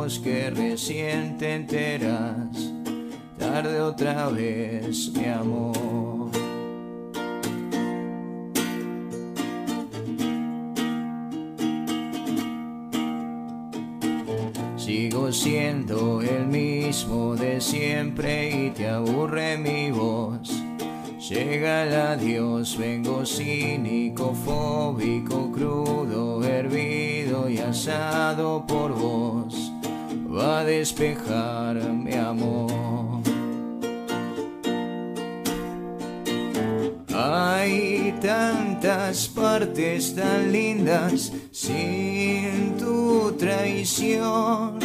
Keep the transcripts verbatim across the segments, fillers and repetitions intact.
vos que recién te enteras, tarde otra vez, mi amor. Sigo siendo el mismo de siempre y te aburre mi voz. Llega el adiós, vengo cínico, fóbico, crudo, hervido y asado por vos. Va a despejar mi amor. Hay tantas partes tan lindas sin tu traición.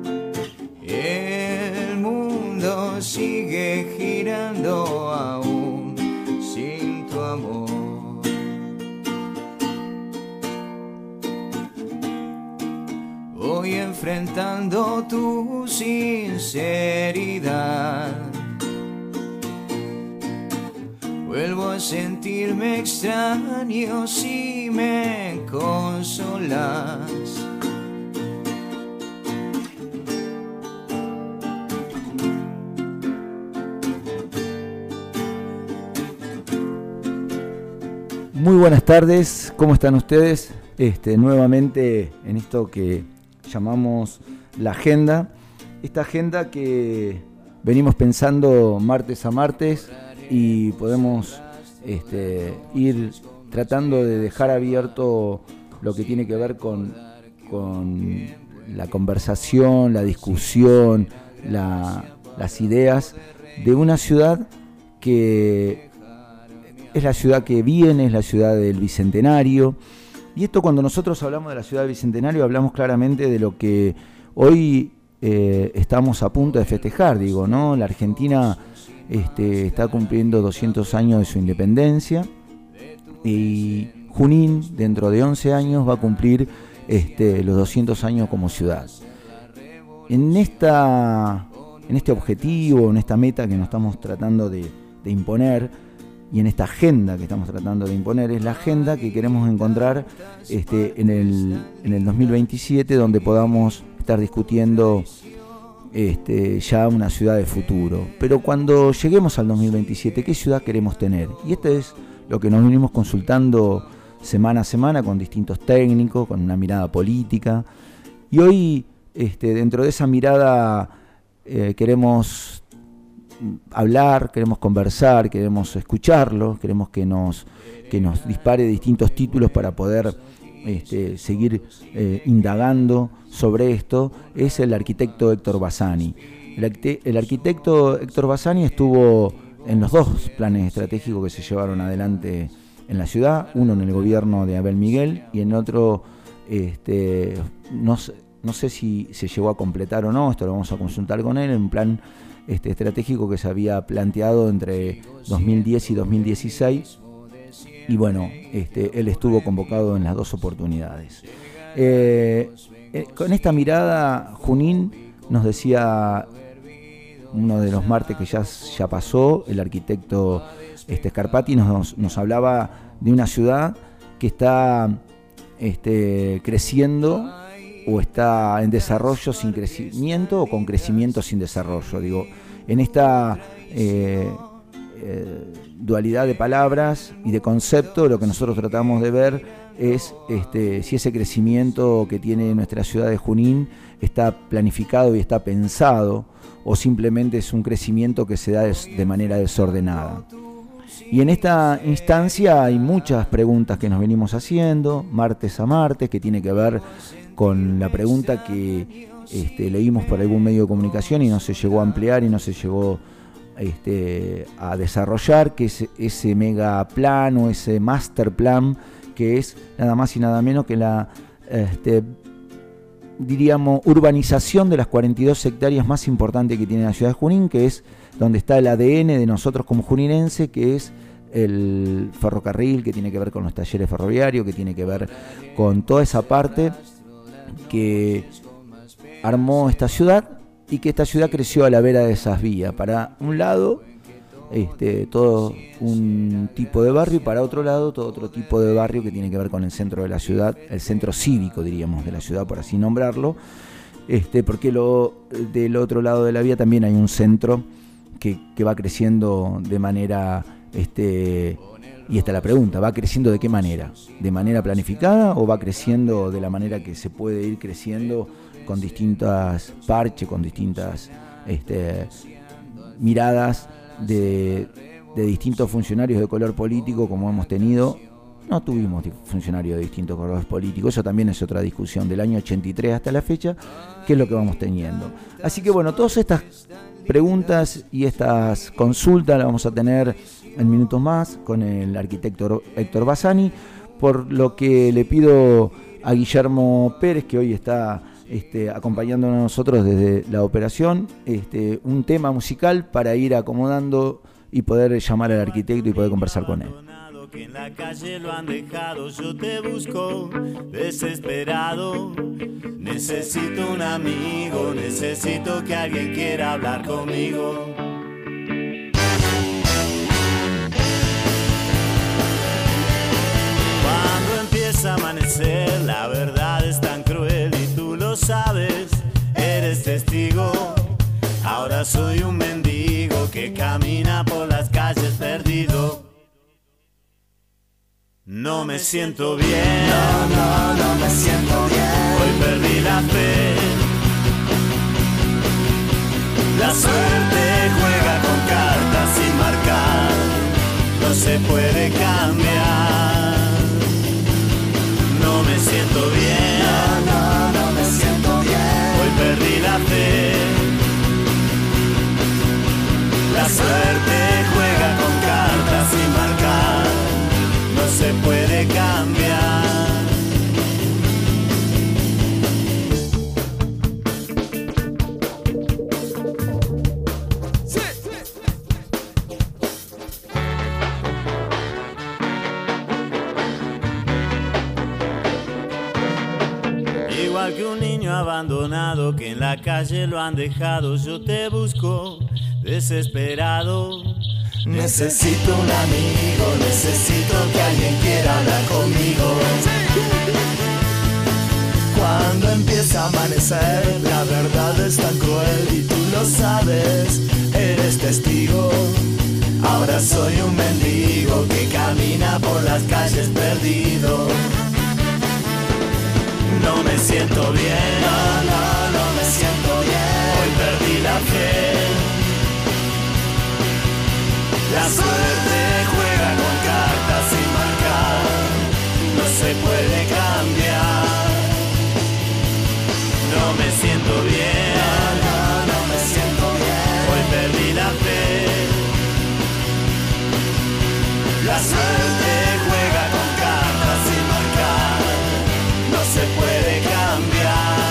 El mundo sigue girando aún sin tu amor. Voy enfrentando tu sinceridad. Vuelvo a sentirme extraño si me consolas. Muy buenas tardes, ¿cómo están ustedes? Este, nuevamente en esto que llamamos la agenda. Esta agenda que venimos pensando martes a martes y podemos este, ir tratando de dejar abierto lo que tiene que ver con, con la conversación, la discusión, la, las ideas de una ciudad que es la ciudad que viene, es la ciudad del Bicentenario. Y esto, cuando nosotros hablamos de la ciudad del Bicentenario, hablamos claramente de lo que hoy eh, estamos a punto de festejar, digo, ¿no? La Argentina este, está cumpliendo doscientos años de su independencia y Junín, dentro de once años, va a cumplir este, los doscientos años como ciudad. En, esta, en este objetivo, en esta meta que nos estamos tratando de, de imponer, y en esta agenda que estamos tratando de imponer, es la agenda que queremos encontrar este, en, el, en el dos mil veintisiete, donde podamos estar discutiendo este, ya una ciudad de futuro. Pero cuando lleguemos al dos mil veintisiete, ¿qué ciudad queremos tener? Y esto es lo que nos venimos consultando semana a semana con distintos técnicos, con una mirada política. Y hoy, este, dentro de esa mirada, eh, queremos hablar, queremos conversar, queremos escucharlo, queremos que nos, que nos dispare distintos títulos para poder este, seguir eh, indagando sobre esto. Es el arquitecto Héctor Bassani. El, arquite- el arquitecto Héctor Bassani estuvo en los dos planes estratégicos que se llevaron adelante en la ciudad, uno en el gobierno de Abel Miguel y en otro, este, no sé, no sé si se llegó a completar o no, esto lo vamos a consultar con él, en un plan Este, estratégico que se había planteado entre dos mil diez y dos mil dieciséis, y bueno, este, él estuvo convocado en las dos oportunidades. Eh, eh, con esta mirada, Junín, nos decía uno de los martes que ya, ya pasó, el arquitecto este, Scarpati nos, nos hablaba de una ciudad que está este, creciendo, o está en desarrollo sin crecimiento, o con crecimiento sin desarrollo. Digo, en esta eh, eh, dualidad de palabras y de concepto, lo que nosotros tratamos de ver es este, si ese crecimiento que tiene nuestra ciudad de Junín está planificado y está pensado, o simplemente es un crecimiento que se da de, de manera desordenada. Y en esta instancia hay muchas preguntas que nos venimos haciendo, martes a martes, que tiene que ver con la pregunta que este, leímos por algún medio de comunicación y no se llegó a ampliar y no se llegó este, a desarrollar, que es ese mega plan o ese master plan, que es nada más y nada menos que la, este, diríamos, urbanización de las cuarenta y dos hectáreas más importantes que tiene la ciudad de Junín, que es donde está el A D N de nosotros como juninense, que es el ferrocarril, que tiene que ver con los talleres ferroviarios, que tiene que ver con toda esa parte que armó esta ciudad, y que esta ciudad creció a la vera de esas vías. Para un lado, este, todo un tipo de barrio, y para otro lado, todo otro tipo de barrio que tiene que ver con el centro de la ciudad, el centro cívico, diríamos, de la ciudad, por así nombrarlo. este, porque lo, del otro lado de la vía también hay un centro que, que va creciendo de manera, este, y esta es la pregunta, ¿va creciendo de qué manera? ¿De manera planificada o va creciendo de la manera que se puede ir creciendo con distintas parches, con distintas este, miradas de, de distintos funcionarios de color político como hemos tenido? No tuvimos funcionarios de distintos colores políticos, eso también es otra discusión del año ochenta y tres hasta la fecha, que es lo que vamos teniendo. Así que bueno, todas estas preguntas y estas consultas las vamos a tener en minutos más con el arquitecto Héctor Bassani, por lo que le pido a Guillermo Pérez, que hoy está este, acompañándonos a nosotros desde la operación, este, un tema musical para ir acomodando y poder llamar al arquitecto y poder conversar con él. Que en la calle lo han dejado, yo te busco desesperado. Necesito un amigo, necesito que alguien quiera hablar conmigo. Cuando empieza a amanecer, la verdad es tan cruel y tú lo sabes, eres testigo. Ahora soy un mendigo que camina por las calles perdido. No me siento bien, no, no, no me siento bien. Hoy perdí la fe. La suerte juega con cartas sin marcar, no se puede cambiar. No me siento bien, no, no, no me siento bien. Hoy perdí la fe. La suerte juega con cartas sin marcar, no se puede cambiar. Sí. Igual que un niño abandonado que en la calle lo han dejado, yo te busco desesperado. Necesito un amigo, necesito que alguien quiera hablar conmigo. Cuando empieza a amanecer, la verdad es tan cruel y tú lo sabes, eres testigo. Ahora soy un mendigo que camina por las calles perdido. No me siento bien, no, no, no me siento bien. Hoy perdí la fe. La suerte juega con cartas sin marcar, no se puede cambiar. No me siento bien, no, no, no me siento bien. Hoy perdí la fe. La suerte juega con cartas sin marcar, no se puede cambiar.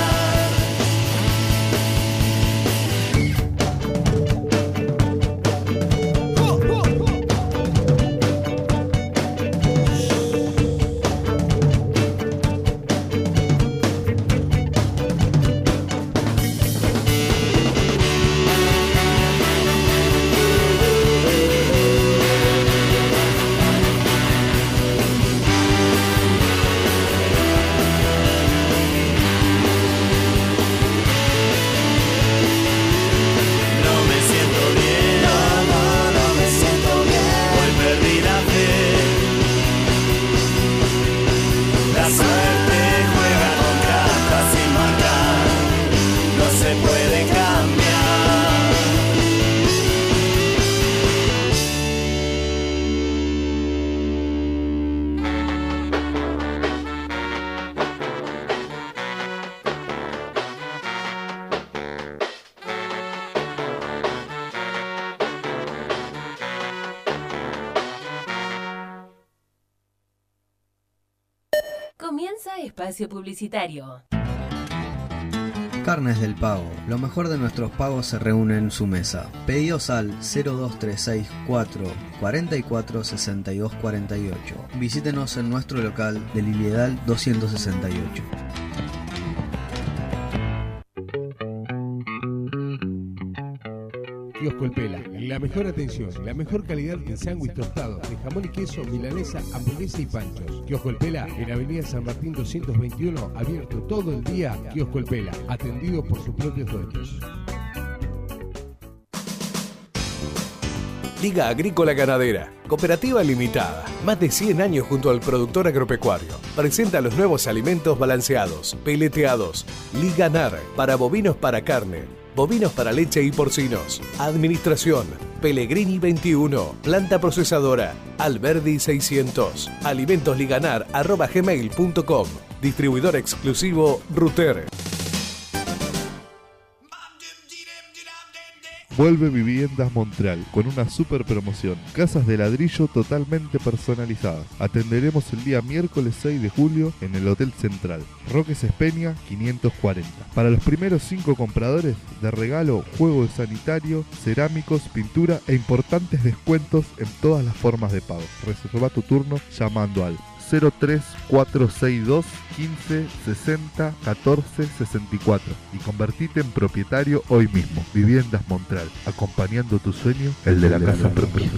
Comienza espacio publicitario. Carnes del Pago. Lo mejor de nuestros pagos se reúne en su mesa. Pedidos al cero dos tres seis cuatro cuatro cuatro seis dos cuatro ocho. Visítenos en nuestro local de Liliedal doscientos sesenta y ocho. Kiosco El Pela, la mejor atención, la mejor calidad en sándwich tostado, de jamón y queso, milanesa, hamburguesa y panchos. Kiosco El Pela, en Avenida San Martín doscientos veintiuno, abierto todo el día. Kiosco El Pela, atendido por sus propios dueños. Liga Agrícola Ganadera, Cooperativa Limitada, más de cien años junto al productor agropecuario. Presenta los nuevos alimentos balanceados, peleteados. Liganar, para bovinos para carne, bovinos para leche y porcinos. Administración, Pellegrini veintiuno, planta procesadora, Alberdi seiscientos. Alimentosliganar arroba gmail punto com. Distribuidor exclusivo Ruter. Vuelve Viviendas Montreal con una super promoción. Casas de ladrillo totalmente personalizadas. Atenderemos el día miércoles seis de julio en el Hotel Central. Roques Espeña quinientos cuarenta. Para los primeros cinco compradores, de regalo, juego de sanitario, cerámicos, pintura e importantes descuentos en todas las formas de pago. Reserva tu turno llamando al cero tres cuatro seis dos quince sesenta catorce sesenta y cuatro y convertite en propietario hoy mismo. Viviendas Montreal, acompañando tu sueño, el de la casa propia.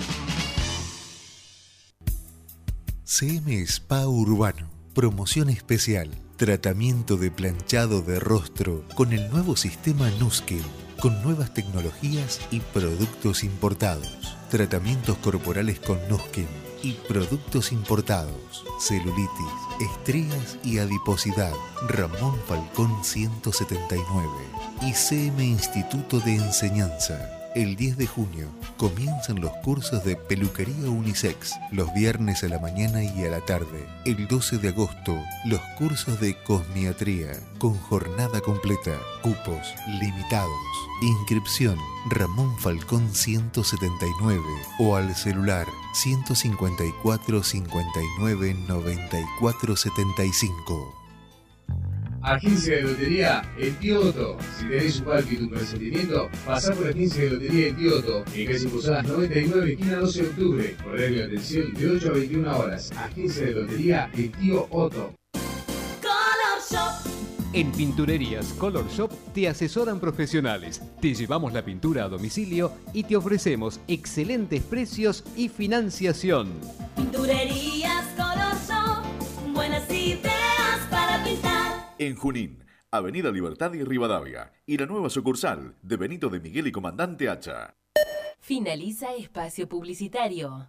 C M Spa Urbano, promoción especial, tratamiento de planchado de rostro con el nuevo sistema Nuskin, con nuevas tecnologías y productos importados. Tratamientos corporales con Nuskin y productos importados, celulitis, estrías y adiposidad. Ramón Falcón ciento setenta y nueve y C M Instituto de Enseñanza. El diez de junio comienzan los cursos de peluquería unisex, los viernes a la mañana y a la tarde. El doce de agosto, los cursos de cosmiatría, con jornada completa, cupos limitados. Inscripción Ramón Falcón ciento setenta y nueve o al celular ciento cincuenta y cuatro cincuenta y nueve noventa y cuatro setenta y cinco. Agencia de Lotería El Tío Otto. Si tenés un parque y tu presentimiento, pasá por Agencia de Lotería El Tío Otto, en calle Posadas noventa y nueve, esquina doce de octubre. Horario de atención de ocho a veintiuna horas. Agencia de Lotería El Tío Otto. Color Shop. En Pinturerías Color Shop te asesoran profesionales, te llevamos la pintura a domicilio y te ofrecemos excelentes precios y financiación. Pinturerías Color Shop, buenas ideas para pintar. En Junín, Avenida Libertad y Rivadavia, y la nueva sucursal de Benito de Miguel y Comandante Hacha. Finaliza espacio publicitario.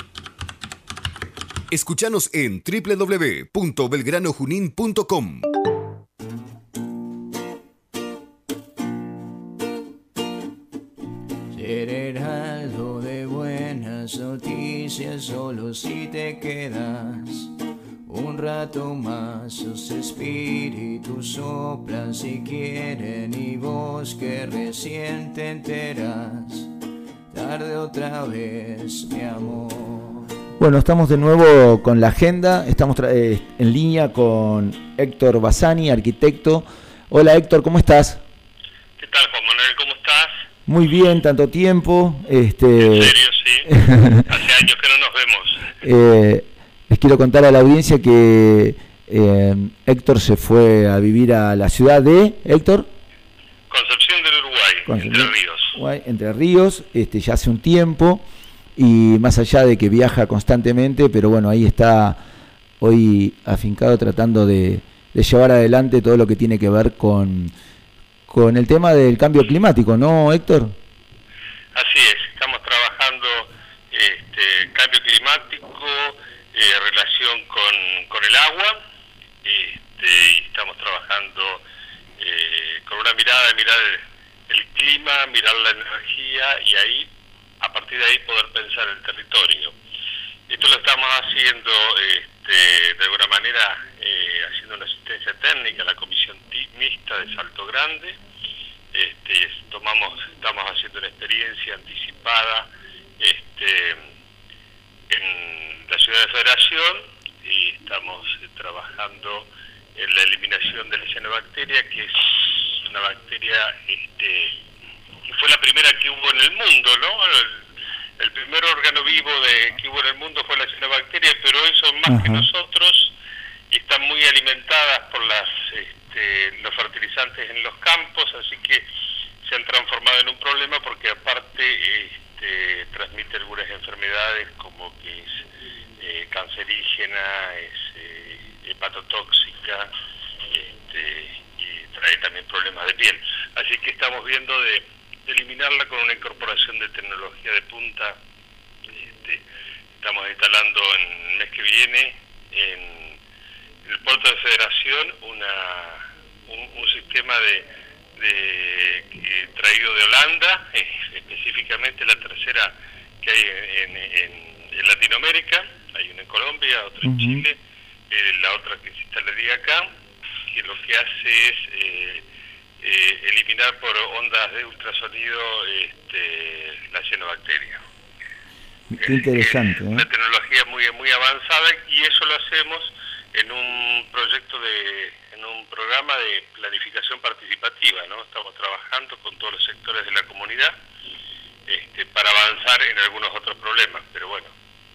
Escuchanos en doble u doble u doble u punto belgrano junín punto com. Ser heraldo de buenas noticias solo si te quedas un rato más. Sus espíritus soplan si quieren y vos que recién te enteras, tarde otra vez, mi amor. Bueno, estamos de nuevo con la agenda, estamos tra- eh, en línea con Héctor Bassani, arquitecto. Hola Héctor, ¿cómo estás? ¿Qué tal, Juan Manuel? ¿Cómo estás? Muy bien, tanto tiempo. Este, ¿En serio? Sí. Hace años que no nos vemos. Eh, les quiero contar a la audiencia que eh, Héctor se fue a vivir a la ciudad de, Héctor. Concepción del Uruguay, Concepción, Entre Ríos. Uruguay, Entre Ríos, este, ya hace un tiempo. Y más allá de que viaja constantemente, pero bueno, ahí está hoy afincado tratando de, de llevar adelante todo lo que tiene que ver con, con el tema del cambio climático, ¿no, Héctor? Así es, estamos trabajando este, cambio climático, eh, relación con, con el agua, este, y estamos trabajando eh, con una mirada, mirar el, el clima, mirar la energía y ahí a partir de ahí poder pensar el territorio. Esto lo estamos haciendo este, de alguna manera eh, haciendo una asistencia técnica a la comisión mixta de Salto Grande. Este, tomamos, estamos haciendo una experiencia anticipada este, en la ciudad de Federación y estamos eh, trabajando en la eliminación de la cianobacteria, que es una bacteria este, fue la primera que hubo en el mundo, ¿no? El, el primer órgano vivo de, que hubo en el mundo fue la cianobacteria, pero hoy son más Ajá. que nosotros y están muy alimentadas por las este, los fertilizantes en los campos, así que se han transformado en un problema porque aparte este, transmite algunas enfermedades como que es eh, cancerígena, es eh, hepatotóxica, este, y trae también problemas de piel. Así que estamos viendo de, de eliminarla con una incorporación de tecnología de punta. Este, estamos instalando en el mes que viene en el puerto de Federación una, un, un sistema de, de eh, traído de Holanda, eh, específicamente la tercera que hay en, en, en Latinoamérica. Hay una en Colombia, otra en uh-huh. Chile, eh, la otra que se instalaría acá, que lo que hace es eh, eh, eliminar por ondas de ultrasonido este, la cianobacteria. Qué interesante. Es una ¿eh? tecnología muy muy avanzada, y eso lo hacemos en un proyecto de, en un programa de planificación participativa, ¿no? Estamos trabajando con todos los sectores de la comunidad este, para avanzar en algunos otros problemas, pero bueno.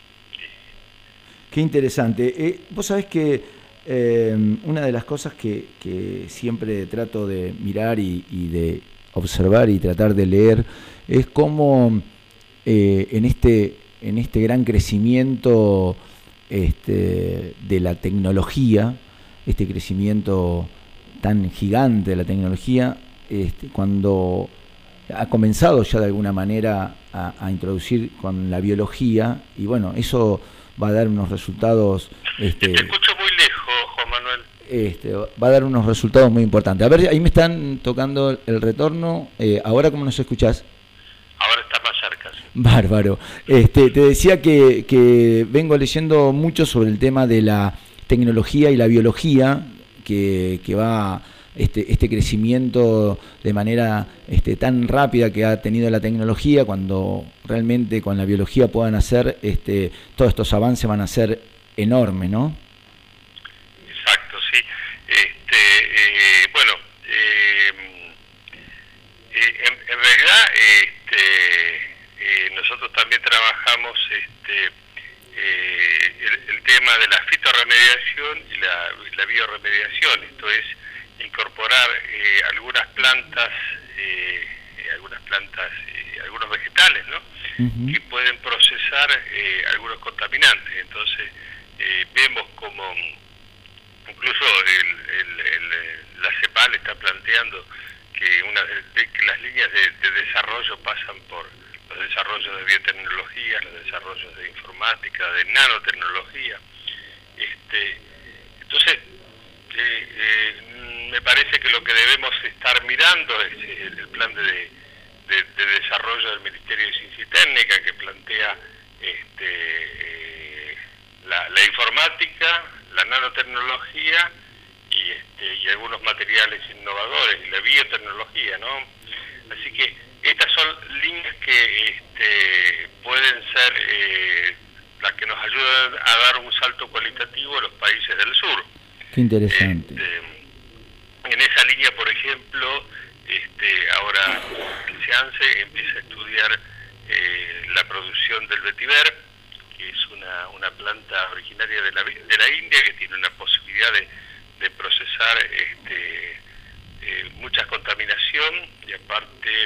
Qué interesante. Eh, vos sabés que eh, una de las cosas que, que siempre trato de mirar y, y de observar y tratar de leer es cómo eh, en este en este gran crecimiento este, de la tecnología, este crecimiento tan gigante de la tecnología, este, cuando ha comenzado ya de alguna manera a, a introducir con la biología, y bueno, eso va a dar unos resultados... Este, Te escucho muy lejos, Juan Manuel. Este, va a dar unos resultados muy importantes. A ver, ahí me están tocando el retorno. Eh, ¿Ahora cómo nos escuchás? Ahora está más cerca. Sí. Bárbaro. Este, te decía que, que vengo leyendo mucho sobre el tema de la tecnología y la biología, que, que va... Este, este crecimiento de manera este, tan rápida que ha tenido la tecnología, cuando realmente con la biología puedan hacer, este, todos estos avances van a ser enormes, ¿no? Exacto, sí. Este, eh, bueno, eh, eh, en, en realidad este, eh, nosotros también trabajamos este, eh, el, el tema de la fitorremediación y la, la biorremediación, esto es incorporar eh, algunas plantas, eh, eh, algunas plantas, eh, algunos vegetales, ¿no? Uh-huh. Que pueden procesar eh, algunos contaminantes. Entonces eh, vemos como incluso el, el, el, la CEPAL está planteando que una de, de, que las líneas de, de desarrollo pasan por los desarrollos de biotecnología, los desarrollos de informática, de nanotecnología. Este, entonces eh, eh, me parece que lo que debemos estar mirando es el, el plan de, de, de desarrollo del Ministerio de Ciencia y Técnica, que plantea este, eh, la, la informática, la nanotecnología y, este, y algunos materiales innovadores, y la biotecnología, ¿no? Así que estas son líneas que este, pueden ser eh, las que nos ayudan a dar un salto cualitativo a los países del sur. Qué interesante. Este, en esa línea, por ejemplo, este, ahora el SEANSE empieza a estudiar eh, la producción del vetiver, que es una, una planta originaria de la, de la India, que tiene una posibilidad de, de procesar este, eh, mucha contaminación, y aparte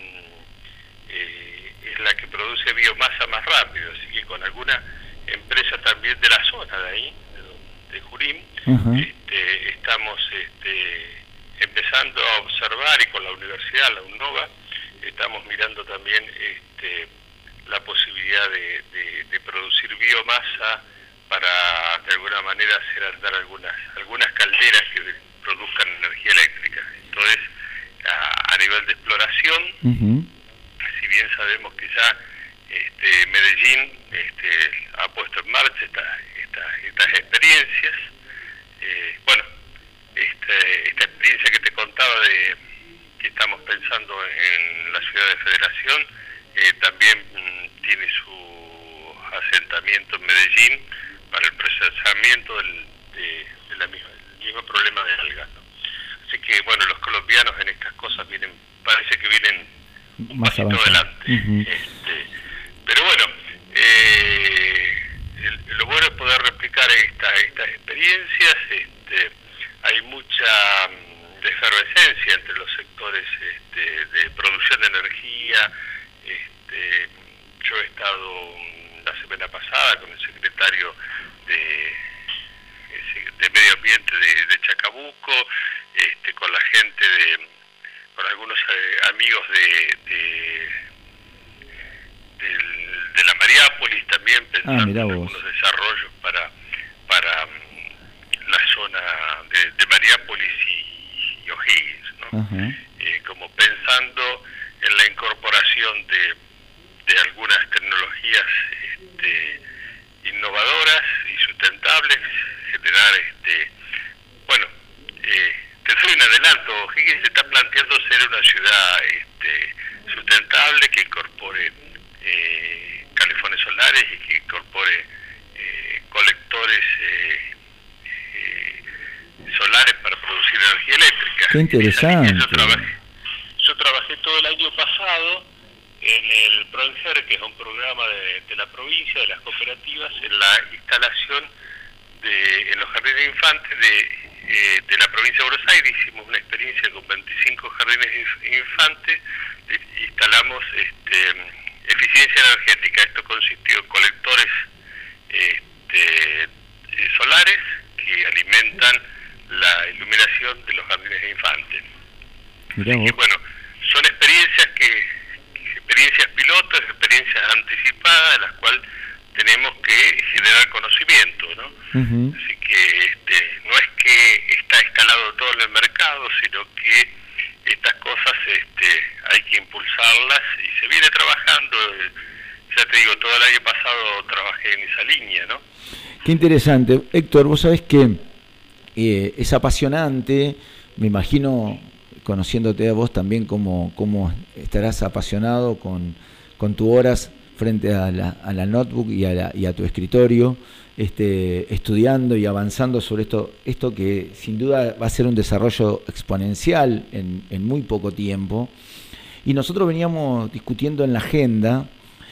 mmm, eh, es la que produce biomasa más rápido. Así que con alguna empresa también de la zona de ahí, de, de Junín, uh-huh. este, estamos este, empezando a observar, y con la universidad, la UNOVA, estamos mirando también este, la posibilidad de, de, de producir biomasa para de alguna manera hacer andar algunas algunas calderas que produzcan energía eléctrica. Entonces, a, a nivel de exploración, uh-huh. si bien sabemos que ya este, Medellín este, ha puesto en marcha esta, esta, estas experiencias, eh, bueno, este, esta experiencia que te contaba de que estamos pensando en la ciudad de Federación, eh, también mm, tiene su asentamiento en Medellín para el procesamiento del, de, de la misma, del mismo problema de algas, ¿no? Así que, bueno, los colombianos en estas cosas vienen, parece que vienen un más pasito avanzado. adelante. Uh-huh. este, pero bueno, eh, el, lo bueno es poder replicar esta, estas experiencias. Este, hay mucha mm, efervescencia entre los sectores este, de línea, este, yo he estado la semana pasada con el secretario de, de Medio Ambiente de, de Chacabuco, este, con la gente de, con algunos eh, amigos de, de, de, de la Mariápolis también, pensando ah, mirá en vos. algunos desarrollos para, para um, la zona de, de Mariápolis y, y O'Higgins, ¿no? Ajá. Eh, como pensando en la incorporación de, de algunas tecnologías este, innovadoras y sustentables, generar, este, bueno, eh, te doy un adelanto, O'Higgins se está planteando ser una ciudad este, sustentable que incorpore eh, calefones solares y que incorpore eh, colectores eh, eh, solares para producir energía eléctrica. Qué interesante. Yo trabajé, yo trabajé todo el año pasado en el PROENGER, que es un programa de, de la provincia, de las cooperativas, en la instalación de, en los jardines de infantes de, eh, de la provincia de Buenos Aires. Hicimos una experiencia con veinticinco jardines de infantes, eh, instalamos este, eficiencia energética. Esto consistió en colectores este, eh, solares que alimentan la iluminación de los jardines de infantes. Así que, bueno, son experiencias que, experiencias pilotos, experiencias anticipadas, de las cuales tenemos que generar conocimiento, ¿no? Uh-huh. Así que este, no es que está instalado todo en el mercado, sino que estas cosas este, hay que impulsarlas y se viene trabajando. Ya te digo, todo el año pasado trabajé en esa línea, ¿no? Qué interesante. Héctor, vos sabés que eh, es apasionante, me imagino, conociéndote a vos también, como, como estarás apasionado con, con tus horas frente a la, a la notebook y a, la, y a tu escritorio, este, estudiando y avanzando sobre esto, esto que sin duda va a ser un desarrollo exponencial en, en muy poco tiempo. Y nosotros veníamos discutiendo en la agenda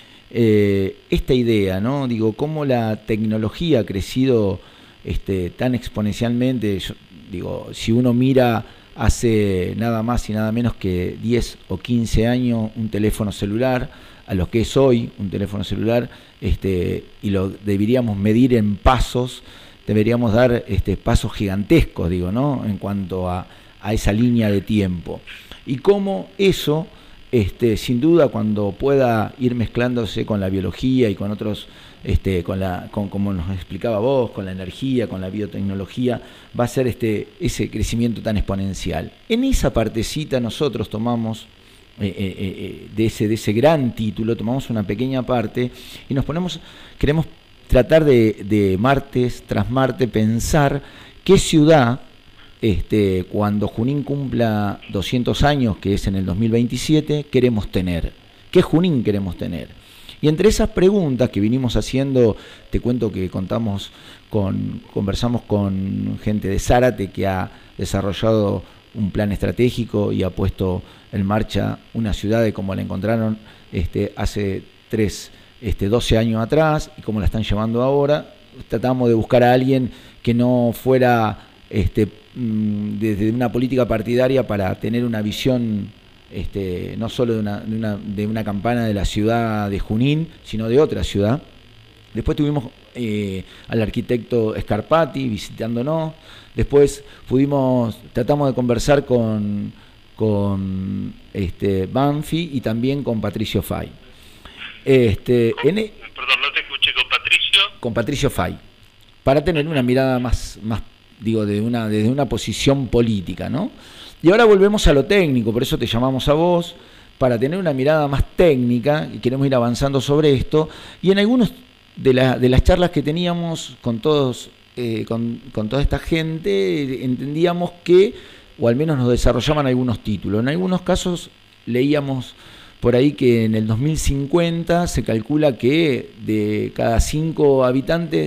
eh, esta idea, ¿no? Digo, cómo la tecnología ha crecido este, tan exponencialmente. Yo, digo, si uno mira hace nada más y nada menos que diez o quince años un teléfono celular, a lo que es hoy un teléfono celular, este, y lo deberíamos medir en pasos, deberíamos dar este, pasos gigantescos, digo, ¿no? En cuanto a, a esa línea de tiempo. Y cómo eso, este, sin duda, cuando pueda ir mezclándose con la biología y con otros, este, con la, con, como nos explicaba vos, con la energía, con la biotecnología, va a ser este, ese crecimiento tan exponencial. En esa partecita nosotros tomamos Eh, eh, eh, de ese de ese gran título, tomamos una pequeña parte y nos ponemos, queremos tratar de, de martes tras martes pensar qué ciudad, este, cuando Junín cumpla doscientos años, que es en el dos mil veintisiete, queremos tener, qué Junín queremos tener. Y entre esas preguntas que vinimos haciendo, te cuento que contamos con, conversamos con gente de Zárate que ha desarrollado un plan estratégico y ha puesto en marcha una ciudad de como la encontraron este, hace tres, este, doce años atrás y como la están llevando ahora. Tratamos de buscar a alguien que no fuera este, desde una política partidaria para tener una visión este, no solo de una, de, una, de una campana de la ciudad de Junín, sino de otra ciudad. Después tuvimos eh, al arquitecto Scarpati visitándonos. Después pudimos, tratamos de conversar con, con este, Banfi y también con Patricio Fay. Este, en e, Perdón, no te escuché, con Patricio. Con Patricio Fay, para tener una mirada más, más digo, de una, desde una posición política, ¿no? Y ahora volvemos a lo técnico, por eso te llamamos a vos, para tener una mirada más técnica, y queremos ir avanzando sobre esto, y en algunos de, la, de las charlas que teníamos con todos, eh, con, con toda esta gente, entendíamos que, o al menos nos desarrollaban algunos títulos. En algunos casos leíamos por ahí que en el dos mil cincuenta se calcula que de cada cinco habitantes,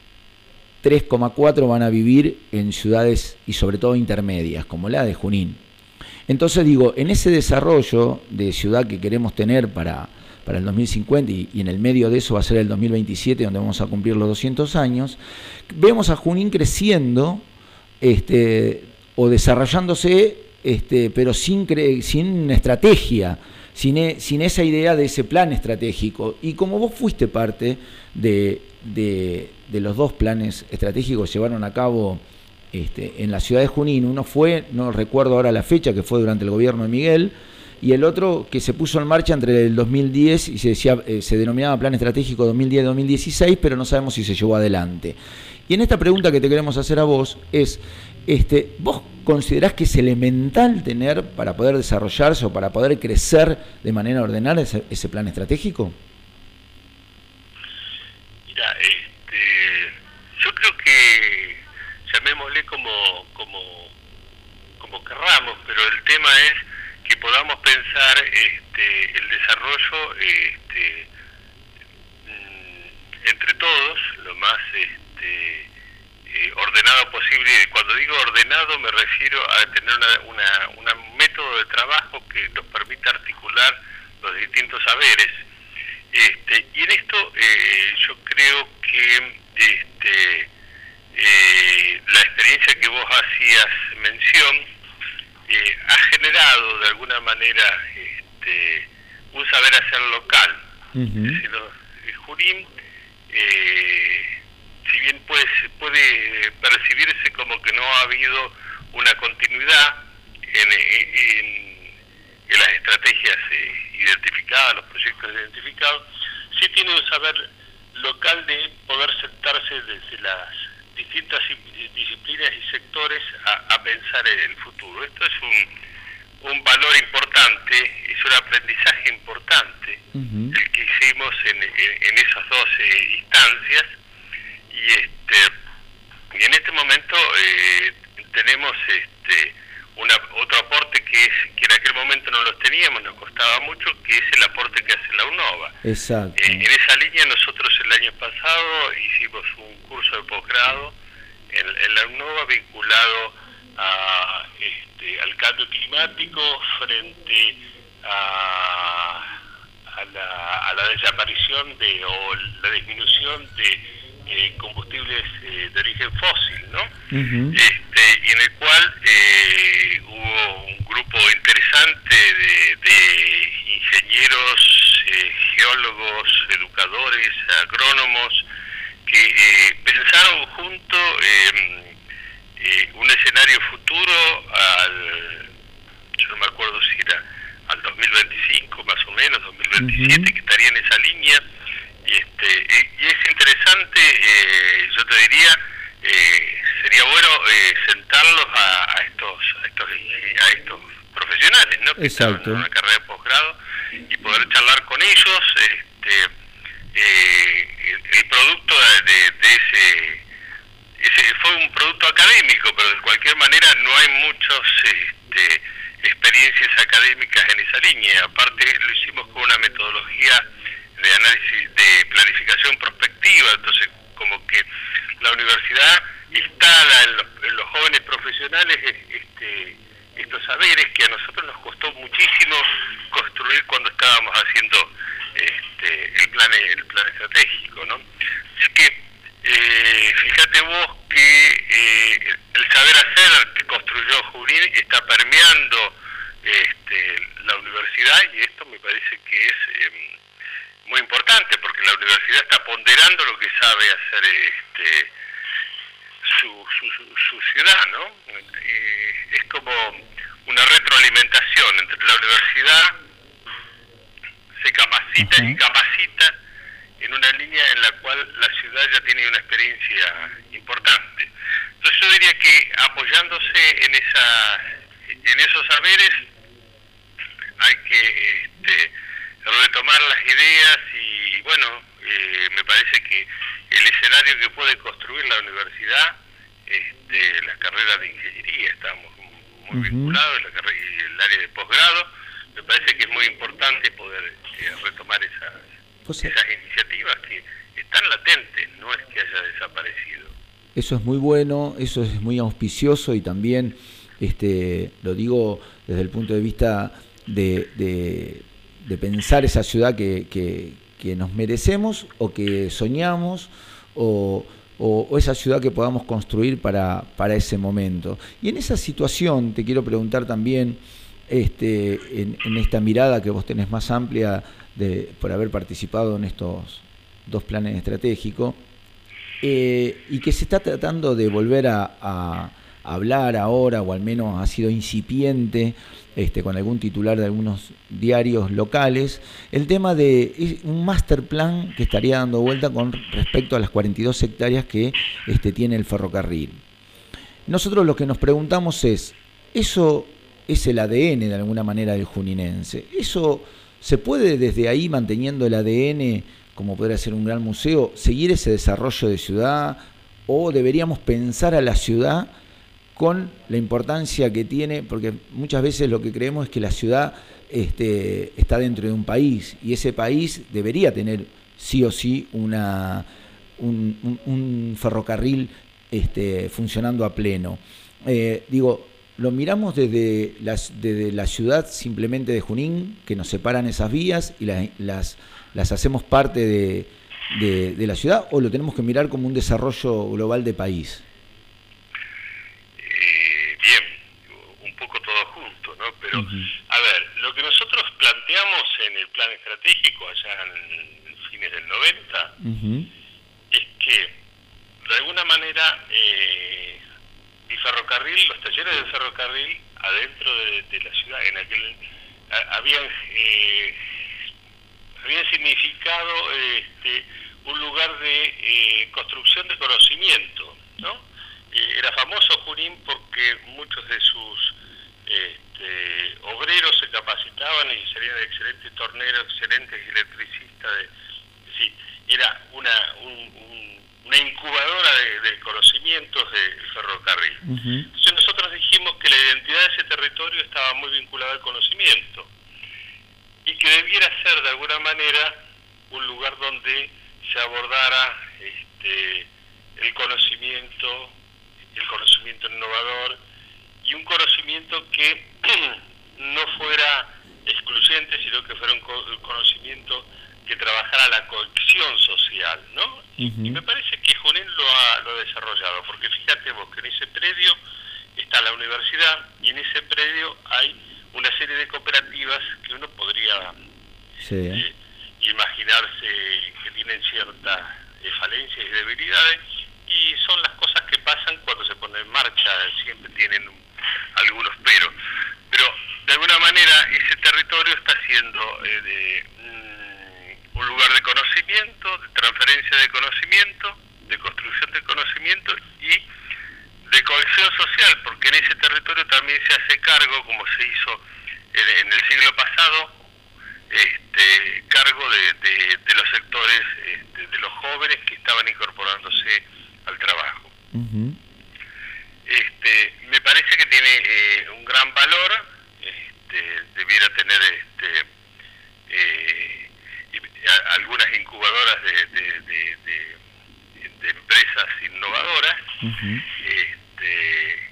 tres coma cuatro van a vivir en ciudades y sobre todo intermedias, como la de Junín. Entonces digo, en ese desarrollo de ciudad que queremos tener para, para el dos mil cincuenta y, y en el medio de eso va a ser el dos mil veintisiete, donde vamos a cumplir los doscientos años, vemos a Junín creciendo este, o desarrollándose este, pero sin, cre sin estrategia, sin, e sin esa idea de ese plan estratégico. Y como vos fuiste parte de, de, de los dos planes estratégicos que llevaron a cabo este, en la ciudad de Junín, uno fue, no recuerdo ahora la fecha, que fue durante el gobierno de Miguel, y el otro que se puso en marcha entre el dos mil diez y se, decía, eh, se denominaba Plan Estratégico dos mil diez dos mil dieciséis, pero no sabemos si se llevó adelante. Y en esta pregunta que te queremos hacer a vos es, este, ¿vos considerás que es elemental tener para poder desarrollarse o para poder crecer de manera ordenada ese, ese plan estratégico? Mira, este, yo creo que llamémosle como, como, como querramos, pero el tema es que podamos pensar este, el desarrollo este, entre todos lo más este, eh, ordenado posible. Y cuando digo ordenado me refiero a tener una, una, una, un método de trabajo que nos permita articular los distintos saberes. Este, y en esto eh, yo creo que este, eh, la experiencia que vos hacías mención eh, ha generado de alguna manera este, un saber hacer local. Uh-huh. Es decir, Junín, eh, si bien puede, puede percibirse como que no ha habido una continuidad en, en, en las estrategias eh, identificadas, los proyectos identificados, sí tiene un saber local de poder sentarse desde las distintas disciplinas y sectores a, a pensar en el futuro. Esto es un, un valor importante, es un aprendizaje importante, uh-huh, el que hicimos en, en, en esas dos eh, instancias, y este y en este momento eh, tenemos este una, otro aporte que es que en aquel momento no los teníamos, nos costaba mucho, que es el aporte que hace la UNOVA. Exacto. Eh, en esa línea nosotros el año pasado hicimos un curso de posgrado en, en la UNOVA vinculado a, este, al cambio climático frente a, a, la, a la desaparición de o la disminución de eh, combustibles eh, de origen fósil, ¿no? Uh-huh. Este, y en el cual eh, hubo un grupo interesante de, de ingenieros, eh, geólogos, educadores, agrónomos, que eh, pensaron junto eh, eh, un escenario futuro al, yo no me acuerdo si era al dos mil veinticinco más o menos, dos mil veintisiete, uh-huh, que estaría en esa línea. Y, este, y, y es interesante, eh, yo te diría, eh, sería bueno eh, sentarlos a, a estos a estos a estos profesionales, ¿no? Que están en una carrera de posgrado y poder charlar con ellos. Este, eh, el, el producto de, de ese, ese fue un producto académico, pero de cualquier manera no hay muchos este, experiencias académicas en esa línea. Aparte lo hicimos con una metodología de análisis de planificación prospectiva, entonces como que la universidad instala en los, en los jóvenes profesionales este, estos saberes que a nosotros nos costó muchísimo construir cuando estábamos haciendo este, el plan el plan estratégico, ¿no? Así que eh, fíjate vos que eh, el saber hacer que construyó Junín está permeando este, la universidad, y esto me parece que es eh, muy importante, porque la universidad está ponderando lo que sabe hacer este su, su, su ciudad, ¿no? Eh, es como una retroalimentación entre la universidad, se capacita uh-huh. y capacita en una línea en la cual la ciudad ya tiene una experiencia importante. Entonces yo diría que apoyándose en esa en esos saberes hay que este, retomar las ideas y bueno, eh, me parece que el escenario que puede construir la universidad, este, la carrera de ingeniería, estamos muy uh-huh. vinculados, la carrera, el área de posgrado, me parece que es muy importante poder eh, retomar esas, pues, esas iniciativas que están latentes, no es que haya desaparecido. Eso es muy bueno, eso es muy auspicioso, y también este, lo digo desde el punto de vista de, de de pensar esa ciudad que, que, que nos merecemos o que soñamos, o o, o esa ciudad que podamos construir para, para ese momento. Y en esa situación te quiero preguntar también, este, en, en esta mirada que vos tenés más amplia de, por haber participado en estos dos planes estratégicos, eh, y que se está tratando de volver a, a hablar ahora, o al menos ha sido incipiente este, con algún titular de algunos diarios locales, el tema de un master plan que estaría dando vuelta con respecto a las cuarenta y dos hectáreas que este, tiene el ferrocarril. Nosotros lo que nos preguntamos es, ¿eso es el A D N de alguna manera del juninense? ¿Eso se puede desde ahí, manteniendo el A D N, como podría ser un gran museo, seguir ese desarrollo de ciudad, o deberíamos pensar a la ciudad con la importancia que tiene? Porque muchas veces lo que creemos es que la ciudad este, está dentro de un país, y ese país debería tener sí o sí una, un, un, un ferrocarril este, funcionando a pleno. Eh, digo, lo miramos desde, las, desde la ciudad simplemente de Junín, que nos separan esas vías y las, las, las hacemos parte de, de, de la ciudad, o lo tenemos que mirar como un desarrollo global de país. Pero, a ver, lo que nosotros planteamos en el plan estratégico allá en fines del noventa uh-huh. es que, de alguna manera, eh, el ferrocarril, los talleres del ferrocarril adentro de, de la ciudad, en aquel a, habían eh, habían significado este, un lugar de eh, construcción de conocimiento, ¿no? Eh, era famoso Junín porque muchos de sus Este, obreros se capacitaban y serían excelentes torneros, excelentes electricistas. De, sí, era una un, un, una incubadora de, de conocimientos del ferrocarril. Uh-huh. Entonces nosotros dijimos que la identidad de ese territorio estaba muy vinculada al conocimiento y que debiera ser de alguna manera un lugar donde se abordara este, el conocimiento, el conocimiento innovador, y un conocimiento que no fuera excluyente, sino que fuera un conocimiento que trabajara la cohesión social, ¿no? Uh-huh. Y me parece que Junín lo ha, lo ha desarrollado, porque fíjate vos que en ese predio está la universidad, y en ese predio hay una serie de cooperativas que uno podría sí. eh, imaginarse que tienen ciertas eh, falencias y debilidades, y son las cosas que pasan cuando se pone en marcha, siempre tienen un algunos pero, pero de alguna manera ese territorio está siendo eh, de, mm, un lugar de conocimiento, de transferencia de conocimiento, de construcción de conocimiento y de cohesión social, porque en ese territorio también se hace cargo, como se hizo en, en el siglo pasado, este, cargo de, de, de los sectores, este, de los jóvenes que estaban incorporándose al trabajo. Uh-huh. Este, me parece que tiene eh, un gran valor, este, debiera tener este, eh, a, algunas incubadoras de, de, de, de, de empresas innovadoras, uh-huh. este,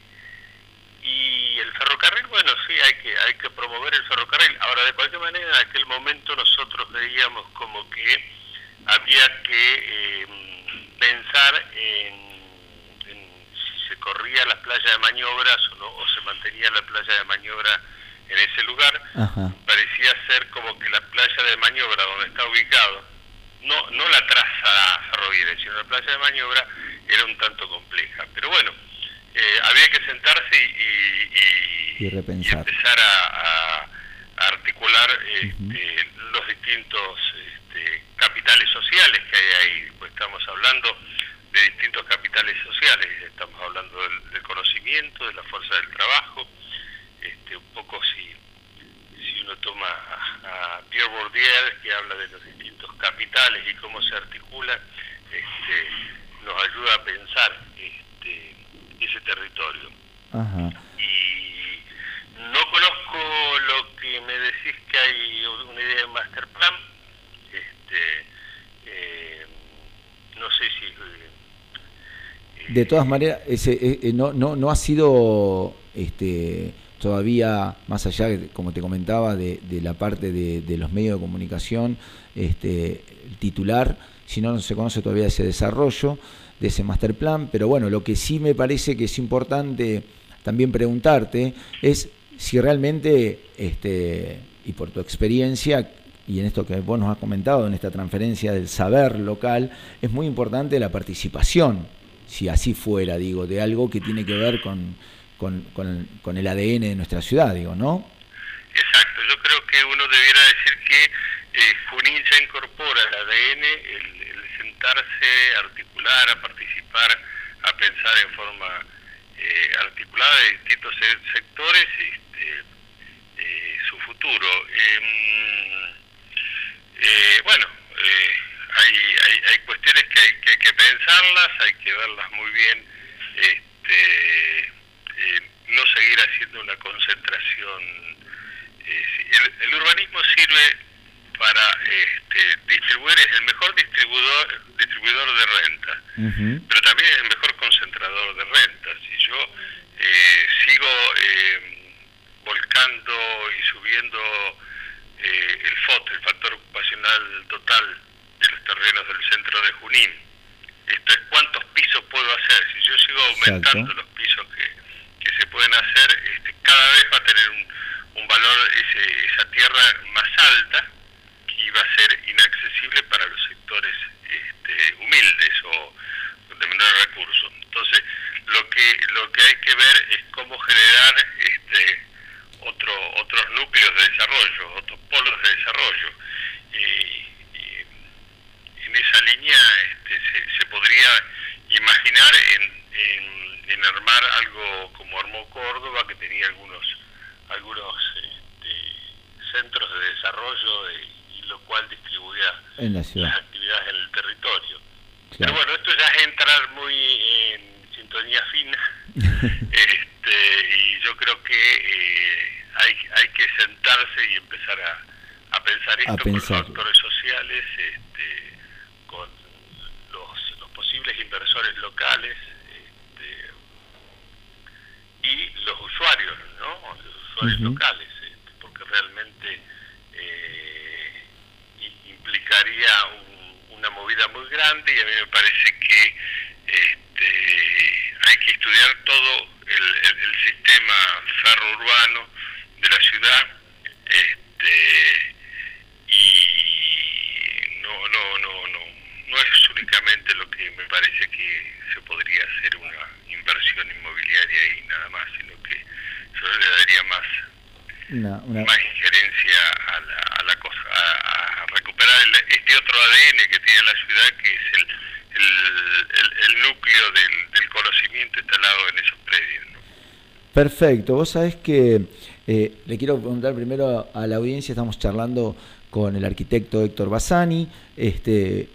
y el ferrocarril, bueno, sí, hay que hay que promover el ferrocarril. Ahora, de cualquier manera, en aquel momento nosotros veíamos como que había que eh, pensar en corría la playa de maniobras o, no, o se mantenía la playa de maniobra en ese lugar. Ajá. Parecía ser como que la playa de maniobra donde está ubicado, no no la traza ferroviaria, sino la playa de maniobra, era un tanto compleja. Pero bueno, eh, había que sentarse y, y, y, y empezar a, a, a articular este, uh-huh. los distintos este, capitales sociales que hay ahí, pues estamos hablando de distintos capitales sociales, estamos hablando del, del conocimiento, de la fuerza del trabajo, este, un poco si, si uno toma a, a Pierre Bourdieu, que habla de los distintos capitales y cómo se articulan, este, nos ayuda a pensar este, ese territorio. Ajá. Y no conozco lo que me decís que hay una idea de master plan, este, eh, no sé si... Eh, De todas maneras, ese, eh, no, no, no ha sido este, todavía, más allá, como te comentaba, de, de la parte de, de los medios de comunicación, este, el titular, si no, no se conoce todavía ese desarrollo de ese master plan. Pero bueno, lo que sí me parece que es importante también preguntarte es si realmente, este, y por tu experiencia, y en esto que vos nos has comentado, en esta transferencia del saber local, es muy importante la participación, si así fuera, digo, de algo que tiene que ver con, con, con, con el A D N de nuestra ciudad, digo, ¿no? Exacto, yo creo que uno debiera decir que eh, Junín ya incorpora el A D N, el, el sentarse, articular, a participar, a pensar en forma eh, articulada de distintos sectores este, eh, su futuro. Eh, eh, bueno, eh, hay, hay, hay cuestiones que hay, que hay que pensarlas, hay que verlas muy bien, este, eh, no seguir haciendo una concentración. Eh, el, el urbanismo sirve para este, distribuir, es el mejor distribuidor distribuidor de rentas, uh-huh. pero también es el mejor concentrador de rentas. Si yo eh, sigo eh, volcando y subiendo eh, el F O T, el factor ocupacional total de los terrenos del centro de Junín, esto es cuántos pisos puedo hacer. Si yo sigo aumentando Exacto. los pisos que, que se pueden hacer, este, cada vez va a tener un, un valor ese, esa tierra más alta, que iba a ser inaccesible para los sectores este, humildes o de menores recursos. Entonces, lo que lo que hay que ver es cómo generar este, otro, otros núcleos de desarrollo, otros polos de desarrollo. Y, y en esa línea este, se, se podría imaginar en, en, en armar algo como armó Córdoba, que tenía algunos algunos este, centros de desarrollo de, y lo cual distribuía en la ciudad. las actividades en el territorio. Claro. Pero bueno, esto ya es entrar muy en sintonía fina este, y yo creo que eh, hay, hay que sentarse y empezar a, a pensar esto a con los actores sociales, este, con los, los posibles inversores locales este, y los usuarios, ¿no? Los usuarios uh-huh. locales, este, porque realmente eh, implicaría un, una movida muy grande, y a mí me parece que este, hay que estudiar todo el, el, el sistema ferrourbano de la ciudad, este, y no, no, no, no, no es únicamente lo que me parece que se podría hacer una inversión inmobiliaria ahí nada más, sino que yo le daría más Una, una... más injerencia a la, a la cosa, a, a recuperar el, este otro A D N que tiene la ciudad, que es el, el, el, el núcleo del, del conocimiento instalado en esos predios, ¿no? Perfecto. Vos sabés que eh, le quiero preguntar primero a la audiencia. Estamos charlando con el arquitecto Héctor Bassani, este,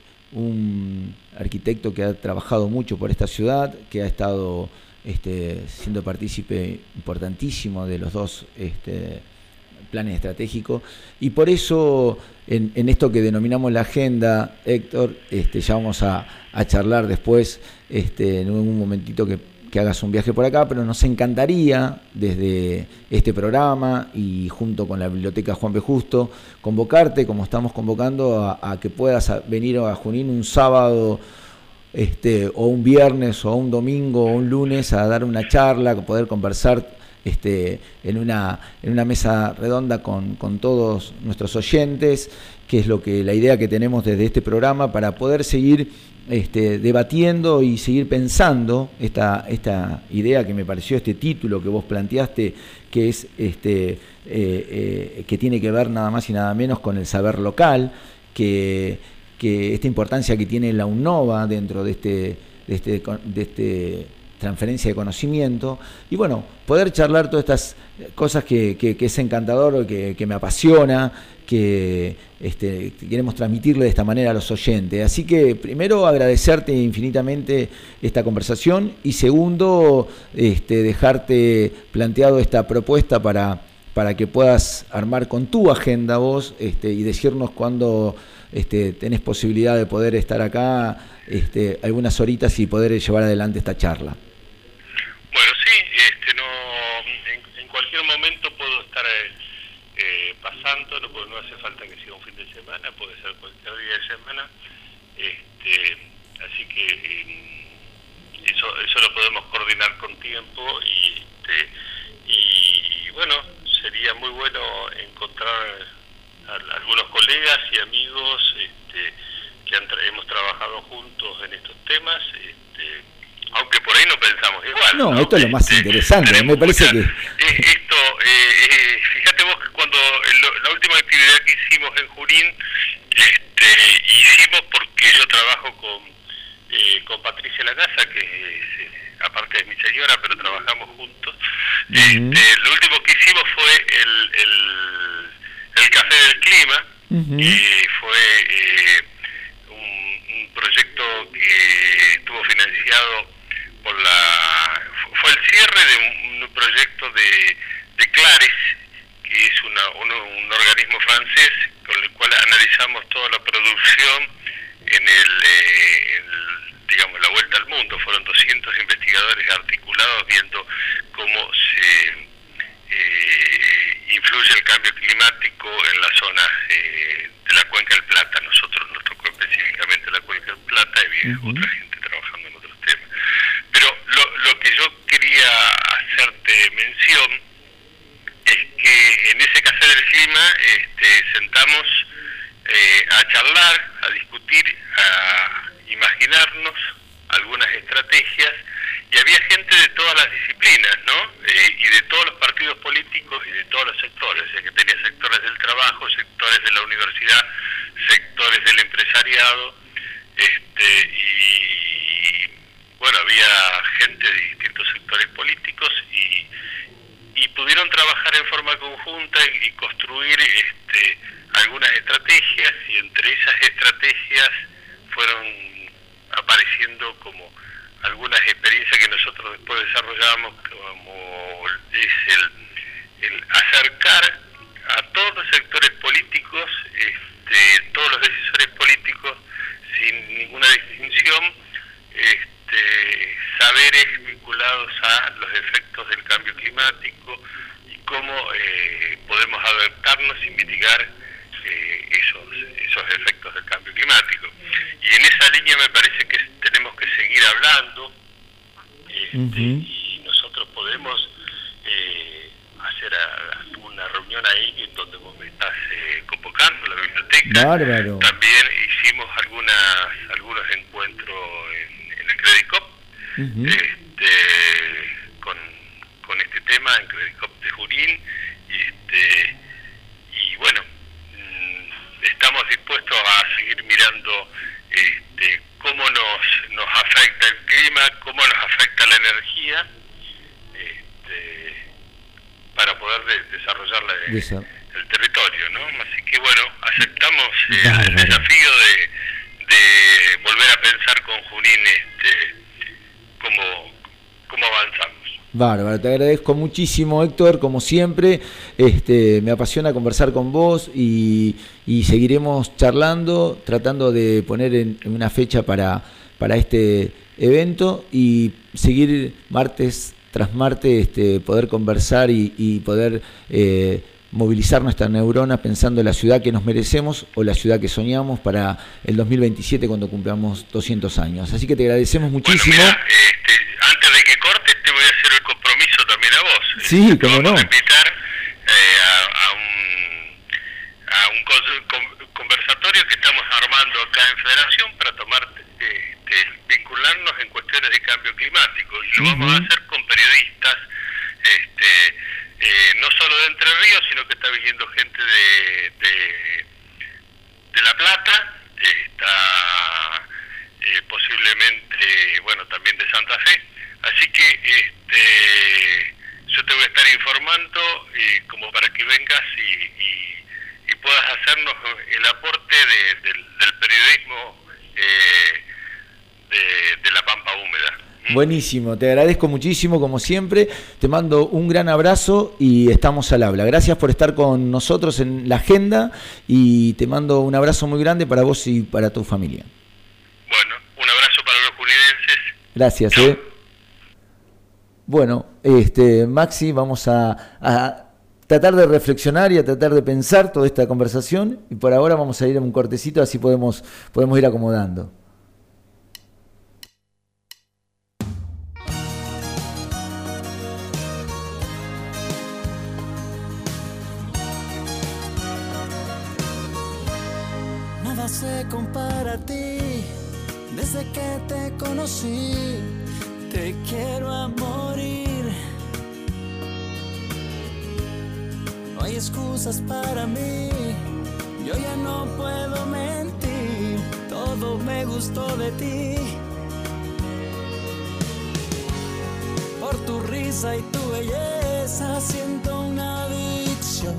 un arquitecto que ha trabajado mucho por esta ciudad, que ha estado Este, siendo partícipe importantísimo de los dos este, planes estratégicos, y por eso en, en esto que denominamos la agenda, Héctor, este, ya vamos a, a charlar después este, en un momentito que, que hagas un viaje por acá, pero nos encantaría desde este programa y junto con la Biblioteca Juan B. Justo convocarte, como estamos convocando, a, a que puedas venir a Junín un sábado Este, o un viernes o un domingo o un lunes a dar una charla, poder conversar este, en, una, en una mesa redonda con, con todos nuestros oyentes, que es lo que la idea que tenemos desde este programa, para poder seguir este, debatiendo y seguir pensando esta, esta idea que me pareció, este título que vos planteaste, que es este, eh, eh, que tiene que ver nada más y nada menos con el saber local, que que esta importancia que tiene la UNOVA dentro de este, de este, de este transferencia de conocimiento, y bueno, poder charlar todas estas cosas que, que, que es encantador, que, que me apasiona, que este, queremos transmitirle de esta manera a los oyentes. Así que primero agradecerte infinitamente esta conversación, y segundo este, dejarte planteado esta propuesta para, para que puedas armar con tu agenda vos este, y decirnos cuándo Este, tenés posibilidad de poder estar acá este, algunas horitas y poder llevar adelante esta charla. Bueno, sí, este, no, en, en cualquier momento tanto, no, no hace falta que sea un fin de semana, puede ser cualquier día de semana. Este, así que eh, eso eso lo podemos coordinar con tiempo y, este, y bueno, sería muy bueno encontrar a, a algunos colegas y amigos este, que han tra hemos trabajado juntos en estos temas, este, aunque por ahí no pensamos igual. No, ¿no? esto es lo más Este, interesante, me parece mucha, que... Eh, esto, eh, eh, fíjate vos que cuando el, la última actividad que hicimos en Junín, este, hicimos porque yo trabajo con, eh, con Patricia Lagaza, que es, eh, aparte es mi señora, pero trabajamos juntos. Uh-huh. Este, lo último que hicimos fue el, el, el Café del Clima, uh-huh. que fue eh, un, un proyecto que estuvo financiado por la... fue el cierre de un, un proyecto de, de Clares, que es una, un, un organismo francés con el cual analizamos toda la producción en el, eh, el, digamos, la vuelta al mundo. Fueron doscientos investigadores articulados viendo cómo se eh, influye el cambio climático en la zona eh, de la Cuenca del Plata. Nosotros nos tocó específicamente la Cuenca del Plata y había uh-huh. otra gente trabajando en otros temas. Pero lo, lo que yo quería hacerte mención es que en ese Café del Clima este, sentamos eh, a charlar, a discutir, a imaginarnos algunas estrategias, y había gente de todas las disciplinas, ¿no? Eh, y de todos los partidos políticos y de todos los sectores, o sea que tenía sectores del trabajo, sectores de la universidad, sectores del empresariado, este, y bueno, había gente de distintos sectores políticos y y pudieron trabajar en forma conjunta y, y construir este, algunas estrategias, y entre esas estrategias fueron apareciendo como algunas experiencias que nosotros después desarrollamos, como es el, el acercar a todos los sectores políticos, este, todos los decisores políticos sin ninguna distinción, este, saberes vinculados a los efectos del cambio climático y cómo eh, podemos adaptarnos y mitigar eh, esos, esos efectos del cambio climático. Y en esa línea me parece que tenemos que seguir hablando, este, uh-huh. y nosotros podemos eh, hacer a, una reunión ahí donde vos me estás eh, convocando, la biblioteca. Bárbaro. También hicimos algunas algunos encuentros en, en el Credicop, uh-huh. este, con, con este tema en Credicop de Junín, este, y bueno, mmm, estamos dispuestos a seguir mirando este, cómo nos, nos afecta el clima, cómo nos afecta la energía, este, para poder de, desarrollar la, Desa- el territorio, ¿no? Así que bueno, aceptamos eh, el desafío de, de volver a pensar con Junín este, cómo, cómo avanzamos. Bárbaro, te agradezco muchísimo, Héctor, como siempre. Este, me apasiona conversar con vos y, y seguiremos charlando, tratando de poner en, en una fecha para, para este evento y seguir martes tras martes, este, poder conversar y, y poder eh, movilizar nuestras neuronas pensando en la ciudad que nos merecemos o la ciudad que soñamos para el dos mil veintisiete, cuando cumplamos doscientos años. Así que te agradecemos muchísimo. Bueno, mira, este, antes de que cortes te voy a hacer el compromiso también a vos. Sí, este, cómo no. Vamos a invitar eh, a, a un, a un con, conversatorio que estamos armando acá en Federación para tomar, este, vincularnos en cuestiones de cambio climático, y lo uh-huh. vamos a hacer con periodistas, este, eh, no solo de Entre Ríos, sino que está viniendo gente de, de, de La Plata, está eh, posiblemente, bueno, también de Santa Fe, así que este, yo te voy a estar informando eh, como para que vengas y, y, y puedas hacernos el aporte de, del, del periodismo eh, de, de la Pampa Húmeda. Buenísimo, te agradezco muchísimo como siempre, te mando un gran abrazo y estamos al habla. Gracias por estar con nosotros en la agenda y te mando un abrazo muy grande para vos y para tu familia. Bueno, un abrazo para los juninenses. Gracias. Eh. Bueno, este, Maxi, vamos a, a tratar de reflexionar y a tratar de pensar toda esta conversación, y por ahora vamos a ir a un cortecito, así podemos, podemos ir acomodando. Nada se compara a ti, desde que te conocí, te quiero a morir. No hay excusas para mí, yo ya no puedo mentir, todo me gustó de ti. Por tu risa y tu belleza siento una adicción.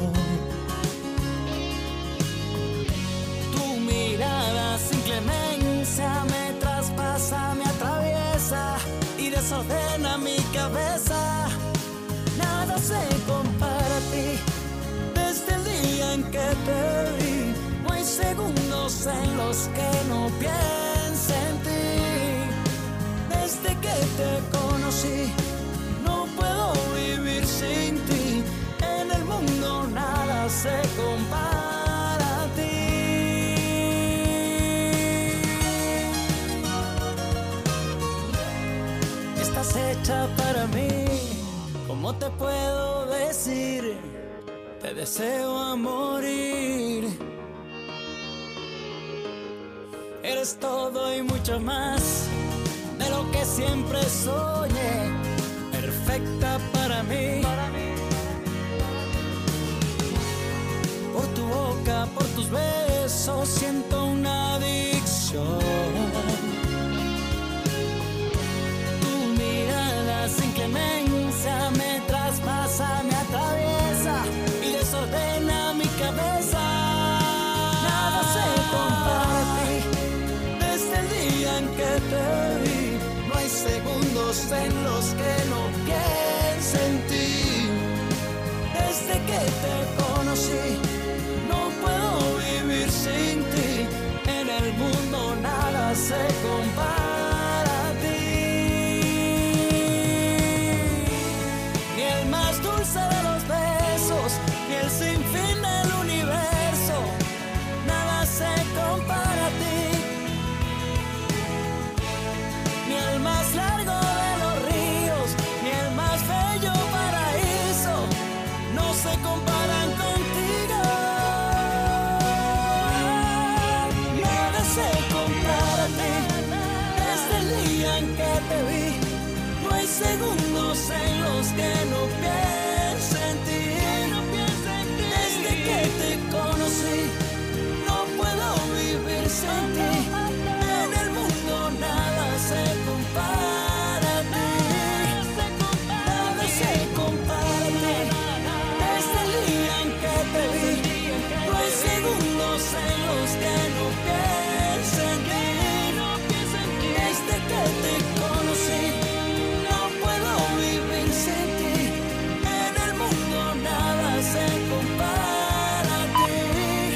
Tu mirada sin clemencia me traspasa, me atraviesa y desordena mi cabeza. Nada se compara a ti. Desde el día en que te vi, no hay segundos en los que no piense en ti. Desde que te conocí, no puedo vivir sin ti. En el mundo nada se compara a ti. Estás hecha para mí, ¿cómo te puedo decir? Te deseo a morir. Eres todo y mucho más de lo que siempre soñé. Perfecta para mí. Por tu boca, por tus besos siento una adicción. Tu mirada sin clemencia me traspasa, me atraviesa y desordena mi cabeza. Nada se compara a ti. Desde el día en que te vi, no hay segundos en los que no piense en ti. Desde que te conocí, no puedo vivir sin ti. En el mundo nada se compara a ti. Ni el más dulce de los besos, ni el sinfín del universo, nada se compara a ti. Ni el más largo de los ríos, ni el más bello paraíso, no se comparan contigo. Nada se compara a ti. Desde el día en que te vi, no hay segundos en los que no piense en ti. Desde que te conocí, no puedo vivir sin ti. En el mundo nada se compara a ti. Nada se compara a ti. Desde el día en que te vi, no hay segundos en los que no piense en ti. Desde que te conocí, no puedo vivir sin ti. En el mundo nada se compara a ti.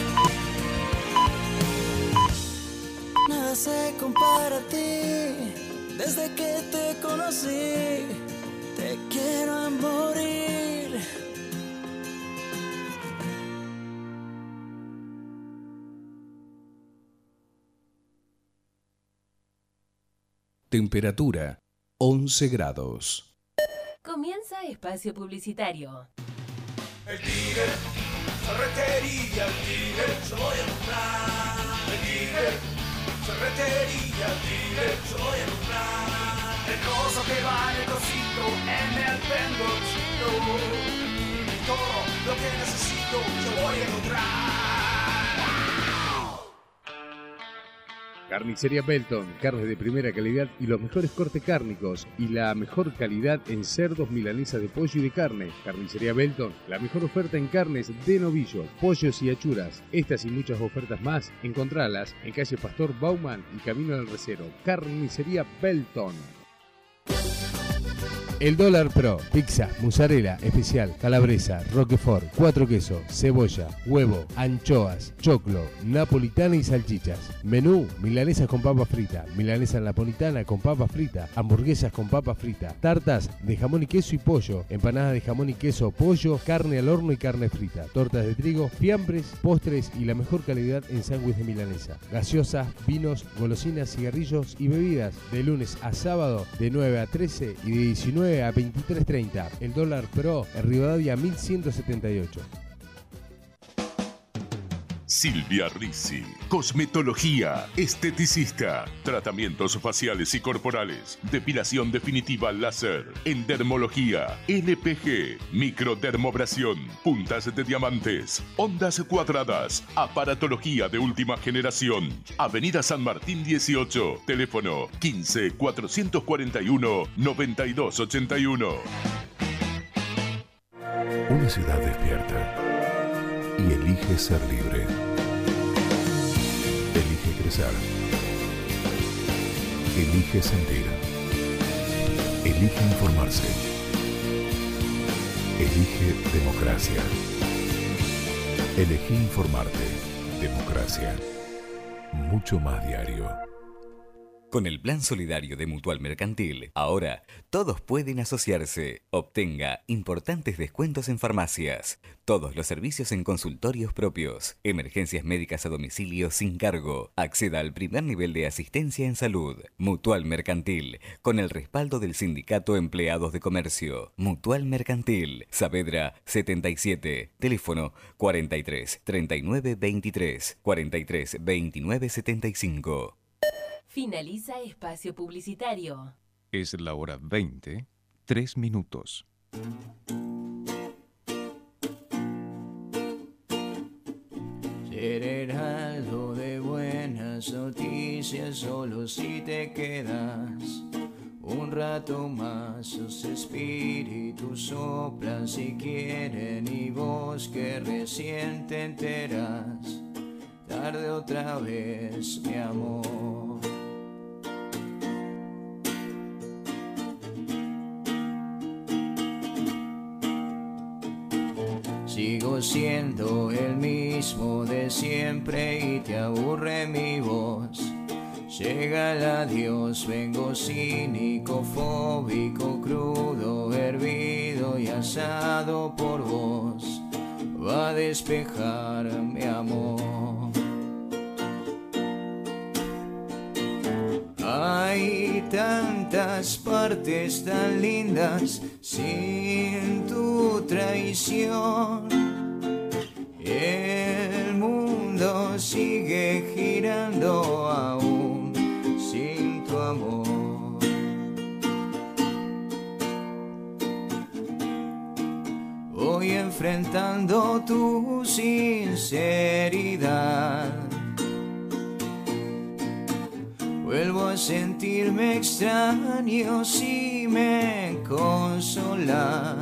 Nada se compara a ti. Desde que te conocí, te quiero a morir. Temperatura once grados. Comienza espacio publicitario. El Tigre, ferretería, el Tigre, yo voy a comprar. El Tigre, ferretería, el Tigre, yo voy a comprar. El coso que vale cosito, en el pendochito. Todo lo que necesito, yo voy a encontrar. Carnicería Belton, carnes de primera calidad y los mejores cortes cárnicos y la mejor calidad en cerdos, milanesas de pollo y de carne. Carnicería Belton, la mejor oferta en carnes de novillo, pollos y achuras. Estas y muchas ofertas más, encontralas en calle Pastor Bauman y Camino del Recero. Carnicería Belton. El Dólar Pro, pizza, mozzarella, especial, calabresa, roquefort, cuatro quesos, cebolla, huevo, anchoas, choclo, napolitana y salchichas. Menú, milanesas con papa frita, milanesa napolitana con papa frita, hamburguesas con papa frita, tartas de jamón y queso y pollo, empanadas de jamón y queso, pollo, carne al horno y carne frita, tortas de trigo, fiambres, postres y la mejor calidad en sándwich de milanesa. Gaseosas, vinos, golosinas, cigarrillos y bebidas de lunes a sábado de nueve a trece y de diecinueve a veintitrés treinta. El Dólar Pro en Rivadavia mil ciento setenta y ocho. Silvia Rizzi, cosmetología, esteticista, tratamientos faciales y corporales, depilación definitiva láser, endermología, L P G, microdermobración, puntas de diamantes, ondas cuadradas, aparatología de última generación. Avenida San Martín dieciocho, teléfono quince, cuatrocientos cuarenta y uno, noventa y dos ochenta y uno. Una ciudad despierta y elige ser libre. Elige crecer. Elige sentir. Elige informarse. Elige democracia. Elegí informarte. Democracia. Mucho más diario. Con el Plan Solidario de Mutual Mercantil, ahora todos pueden asociarse. Obtenga importantes descuentos en farmacias, todos los servicios en consultorios propios, emergencias médicas a domicilio sin cargo. Acceda al primer nivel de asistencia en salud. Mutual Mercantil, con el respaldo del Sindicato Empleados de Comercio. Mutual Mercantil, Saavedra setenta y siete, teléfono cuarenta y tres, treinta y nueve, veintitrés, cuarenta y tres, veintinueve, setenta y cinco. Finaliza espacio publicitario. Es la hora veinte, tres minutos. Ser heraldo de buenas noticias solo si te quedas un rato más. Sus espíritus soplan si quieren y vos que recién te enteras. Tarde otra vez, mi amor. Sigo siendo el mismo de siempre y te aburre mi voz. Llega el adiós, vengo cínico, fóbico, crudo, hervido y asado por vos. Va a despejar mi amor. Hay tantas partes tan lindas sin tu traición. El mundo sigue girando aún sin tu amor. Voy enfrentando tu sinceridad. Vuelvo a sentirme extraño si me consolas.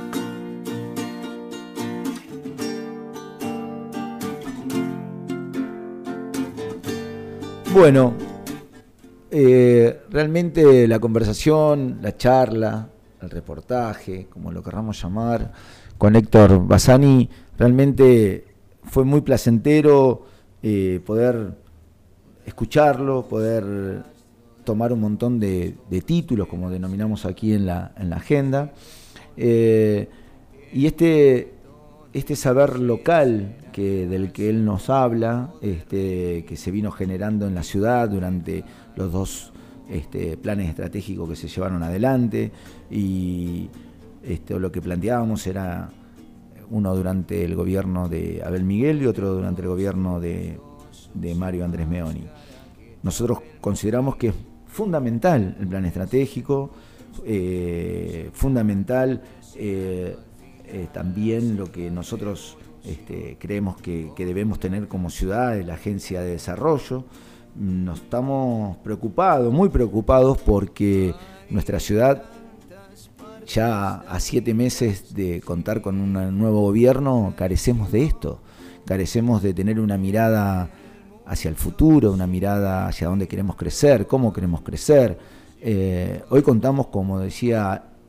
Bueno, eh, realmente la conversación, la charla, el reportaje, como lo querramos llamar, con Héctor Bassani, realmente fue muy placentero eh, poder escucharlo, poder tomar un montón de, de títulos, como denominamos aquí en la, en la agenda, eh, y este, este saber local que, del que él nos habla, este, que se vino generando en la ciudad durante los dos este, planes estratégicos que se llevaron adelante, y este, lo que planteábamos era uno durante el gobierno de Abel Miguel y otro durante el gobierno de de Mario Andrés Meoni. Nosotros consideramos que es fundamental el plan estratégico, eh, fundamental eh, eh, también lo que nosotros este, creemos que, que debemos tener como ciudad, la Agencia de Desarrollo. Nos estamos preocupados, muy preocupados, porque nuestra ciudad, ya a siete meses de contar con un nuevo gobierno, carecemos de esto, carecemos de tener una mirada hacia el futuro, una mirada hacia dónde queremos crecer, cómo queremos crecer. Eh, hoy contamos, como decía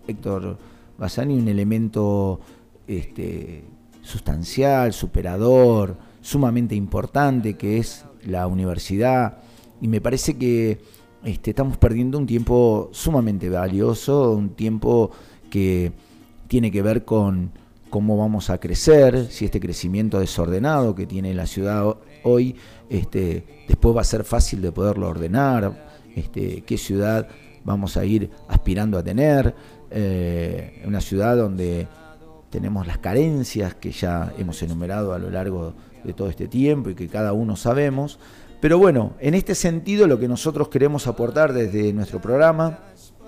Héctor Bassani, un elemento este, sustancial, superador, sumamente importante, que es la universidad, y me parece que este, estamos perdiendo un tiempo sumamente valioso, un tiempo que tiene que ver con cómo vamos a crecer, si este crecimiento desordenado que tiene la ciudad hoy, este, después va a ser fácil de poderlo ordenar, este, qué ciudad vamos a ir aspirando a tener, eh, una ciudad donde tenemos las carencias que ya hemos enumerado a lo largo de todo este tiempo y que cada uno sabemos. Pero bueno, en este sentido lo que nosotros queremos aportar desde nuestro programa,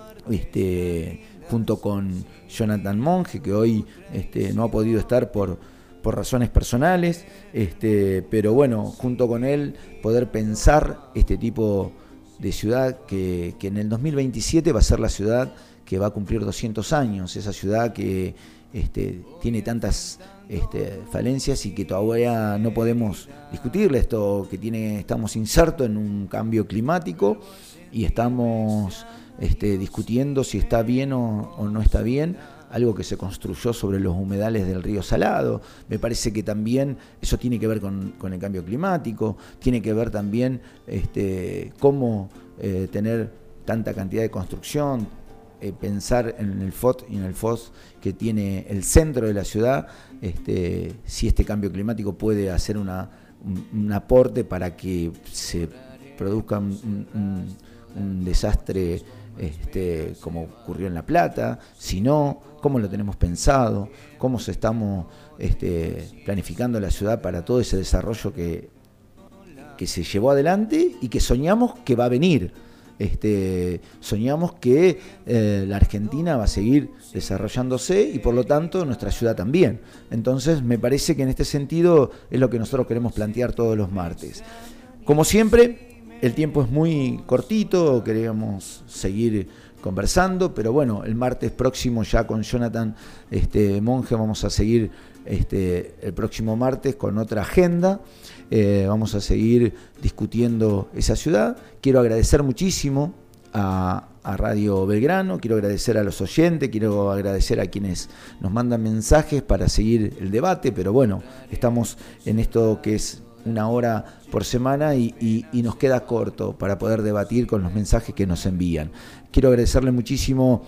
este, junto con Jonathan Monge, que hoy este, no ha podido estar por, por razones personales, este, pero bueno, junto con él poder pensar este tipo de ciudad que, que en el dos mil veintisiete va a ser la ciudad que va a cumplir doscientos años, esa ciudad que este, tiene tantas este, falencias y que todavía no podemos discutirle, esto que tiene, estamos insertos en un cambio climático y estamos este, discutiendo si está bien o, o no está bien, algo que se construyó sobre los humedales del río Salado. Me parece que también eso tiene que ver con, con el cambio climático, tiene que ver también este, cómo eh, tener tanta cantidad de construcción, eh, pensar en el F O T y en el F O S que tiene el centro de la ciudad, este, si este cambio climático puede hacer una, un, un aporte para que se produzca un, un, un desastre Este, como ocurrió en La Plata, si no, cómo lo tenemos pensado, cómo se estamos este, planificando la ciudad para todo ese desarrollo que, que se llevó adelante y que soñamos que va a venir. Este, soñamos que eh, la Argentina va a seguir desarrollándose y por lo tanto nuestra ciudad también. Entonces me parece que en este sentido es lo que nosotros queremos plantear todos los martes. Como siempre, el tiempo es muy cortito, queríamos seguir conversando, pero bueno, el martes próximo ya con Jonathan este, Monge vamos a seguir este, el próximo martes con otra agenda, eh, vamos a seguir discutiendo esa ciudad. Quiero agradecer muchísimo a, a Radio Belgrano, quiero agradecer a los oyentes, quiero agradecer a quienes nos mandan mensajes para seguir el debate, pero bueno, estamos en esto que es una hora por semana y, y, y nos queda corto para poder debatir con los mensajes que nos envían. Quiero agradecerle muchísimo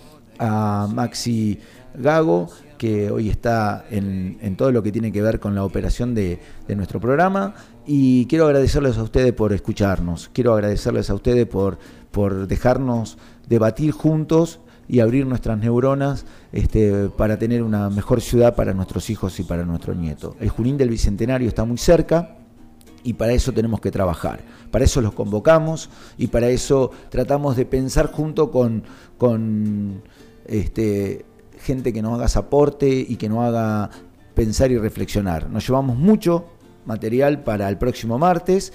a Maxi Gago, que hoy está en, en todo lo que tiene que ver con la operación de, de nuestro programa, y quiero agradecerles a ustedes por escucharnos, quiero agradecerles a ustedes por, por dejarnos debatir juntos y abrir nuestras neuronas este, para tener una mejor ciudad para nuestros hijos y para nuestros nietos. El Junín del Bicentenario está muy cerca, y para eso tenemos que trabajar, para eso los convocamos y para eso tratamos de pensar junto con, con este, gente que nos haga aporte y que nos haga pensar y reflexionar. Nos llevamos mucho material para el próximo martes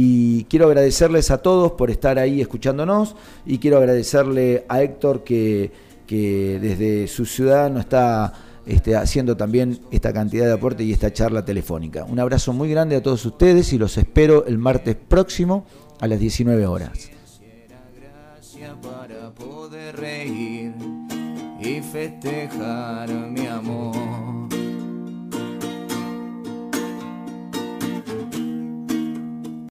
y quiero agradecerles a todos por estar ahí escuchándonos y quiero agradecerle a Héctor que, que desde su ciudad nos está Este, haciendo también esta cantidad de aporte y esta charla telefónica. Un abrazo muy grande a todos ustedes y los espero el martes próximo a las diecinueve horas. Para poder reír y festejar mi amor.